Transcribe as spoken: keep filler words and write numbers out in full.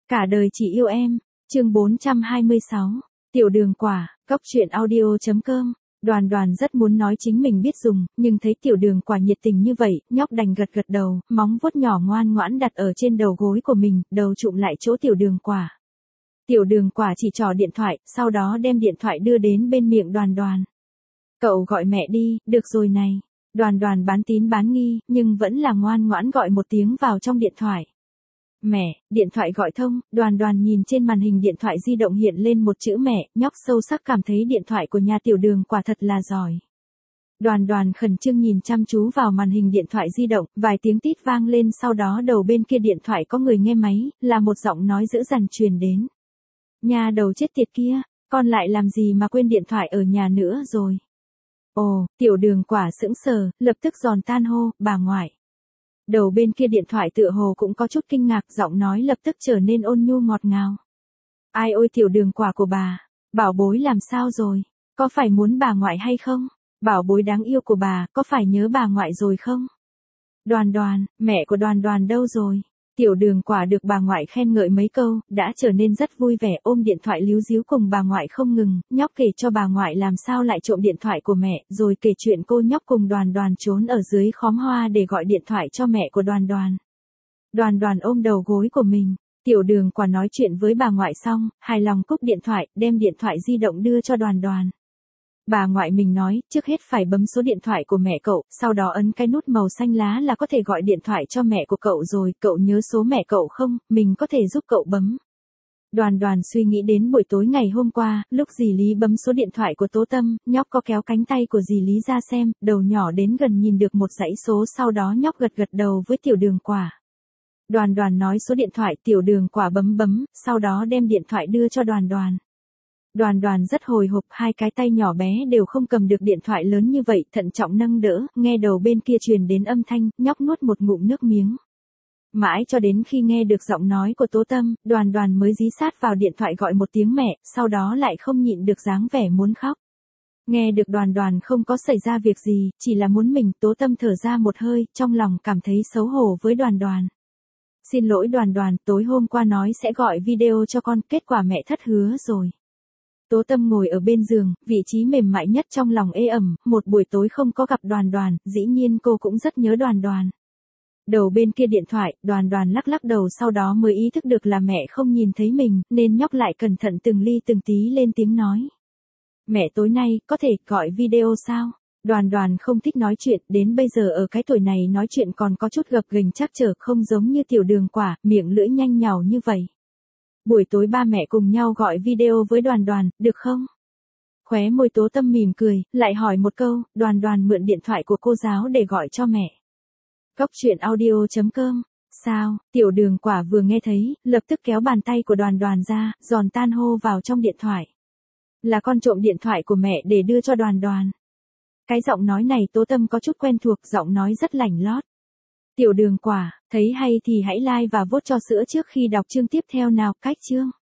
Cả đời chỉ yêu em, chương bốn trăm hai mươi sáu, tiểu đường quả, cốc truyện audio.com. Đoàn Đoàn rất muốn nói chính mình biết dùng, nhưng thấy tiểu đường quả nhiệt tình như vậy, nhóc đành gật gật đầu, móng vuốt nhỏ ngoan ngoãn đặt ở trên đầu gối của mình, đầu chụm lại chỗ tiểu đường quả. Tiểu đường quả chỉ trỏ điện thoại, sau đó đem điện thoại đưa đến bên miệng Đoàn Đoàn. Cậu gọi mẹ đi, được rồi này. Đoàn Đoàn bán tín bán nghi, nhưng vẫn là ngoan ngoãn gọi một tiếng vào trong điện thoại. Mẹ, điện thoại gọi thông, Đoàn Đoàn nhìn trên màn hình điện thoại di động hiện lên một chữ mẹ, nhóc sâu sắc cảm thấy điện thoại của nhà tiểu đường quả thật là giỏi. Đoàn Đoàn khẩn trương nhìn chăm chú vào màn hình điện thoại di động, vài tiếng tít vang lên, sau đó đầu bên kia điện thoại có người nghe máy, là một giọng nói dữ dằn truyền đến. Nhà đầu chết tiệt kia, con lại làm gì mà quên điện thoại ở nhà nữa rồi. Ồ, tiểu đường quả sững sờ, lập tức giòn tan hô, bà ngoại. Đầu bên kia điện thoại tựa hồ cũng có chút kinh ngạc, giọng nói lập tức trở nên ôn nhu ngọt ngào. Ai ôi tiểu đường quả của bà, bảo bối làm sao rồi, có phải muốn bà ngoại hay không? Bảo bối đáng yêu của bà, có phải nhớ bà ngoại rồi không? Đoàn Đoàn, mẹ của Đoàn Đoàn đâu rồi? Tiểu đường quả được bà ngoại khen ngợi mấy câu, đã trở nên rất vui vẻ, ôm điện thoại líu díu cùng bà ngoại không ngừng, nhóc kể cho bà ngoại làm sao lại trộm điện thoại của mẹ, rồi kể chuyện cô nhóc cùng Đoàn Đoàn trốn ở dưới khóm hoa để gọi điện thoại cho mẹ của Đoàn Đoàn. Đoàn Đoàn ôm đầu gối của mình, tiểu đường quả nói chuyện với bà ngoại xong, hài lòng cúp điện thoại, đem điện thoại di động đưa cho Đoàn Đoàn. Bà ngoại mình nói, trước hết phải bấm số điện thoại của mẹ cậu, sau đó ấn cái nút màu xanh lá là có thể gọi điện thoại cho mẹ của cậu rồi, cậu nhớ số mẹ cậu không, mình có thể giúp cậu bấm. Đoàn Đoàn suy nghĩ đến buổi tối ngày hôm qua, lúc dì Lý bấm số điện thoại của Tố Tâm, nhóc có kéo cánh tay của dì Lý ra xem, đầu nhỏ đến gần nhìn được một dãy số, sau đó nhóc gật gật đầu với tiểu đường quả. Đoàn Đoàn nói số điện thoại, tiểu đường quả bấm bấm, sau đó đem điện thoại đưa cho Đoàn Đoàn. Đoàn Đoàn rất hồi hộp, hai cái tay nhỏ bé đều không cầm được điện thoại lớn như vậy, thận trọng nâng đỡ, nghe đầu bên kia truyền đến âm thanh, nhóc nuốt một ngụm nước miếng. Mãi cho đến khi nghe được giọng nói của Tố Tâm, Đoàn Đoàn mới dí sát vào điện thoại gọi một tiếng mẹ, sau đó lại không nhịn được dáng vẻ muốn khóc. Nghe được Đoàn Đoàn không có xảy ra việc gì, chỉ là muốn mình, Tố Tâm thở ra một hơi, trong lòng cảm thấy xấu hổ với Đoàn Đoàn. Xin lỗi Đoàn Đoàn, tối hôm qua nói sẽ gọi video cho con, kết quả mẹ thất hứa rồi. Tố Tâm ngồi ở bên giường, vị trí mềm mại nhất trong lòng ê ẩm, một buổi tối không có gặp Đoàn Đoàn, dĩ nhiên cô cũng rất nhớ Đoàn Đoàn. Đầu bên kia điện thoại, Đoàn Đoàn lắc lắc đầu, sau đó mới ý thức được là mẹ không nhìn thấy mình, nên nhóc lại cẩn thận từng ly từng tí lên tiếng nói. Mẹ tối nay, có thể gọi video sao? Đoàn Đoàn không thích nói chuyện, đến bây giờ ở cái tuổi này nói chuyện còn có chút gập ghềnh trắc trở, không giống như tiểu đường quả, miệng lưỡi nhanh nhảu như vậy. Buổi tối ba mẹ cùng nhau gọi video với Đoàn Đoàn, được không? Khóe môi Tố Tâm mỉm cười, lại hỏi một câu, Đoàn Đoàn mượn điện thoại của cô giáo để gọi cho mẹ. Cốc truyện audio.com. Sao? Tiểu đường quả vừa nghe thấy, lập tức kéo bàn tay của Đoàn Đoàn ra, giòn tan hô vào trong điện thoại. Là con trộm điện thoại của mẹ để đưa cho Đoàn Đoàn. Cái giọng nói này Tố Tâm có chút quen thuộc, giọng nói rất lảnh lót. Tiểu đường quả, thấy hay thì hãy like và vote cho sữa trước khi đọc chương tiếp theo nào, cách chương.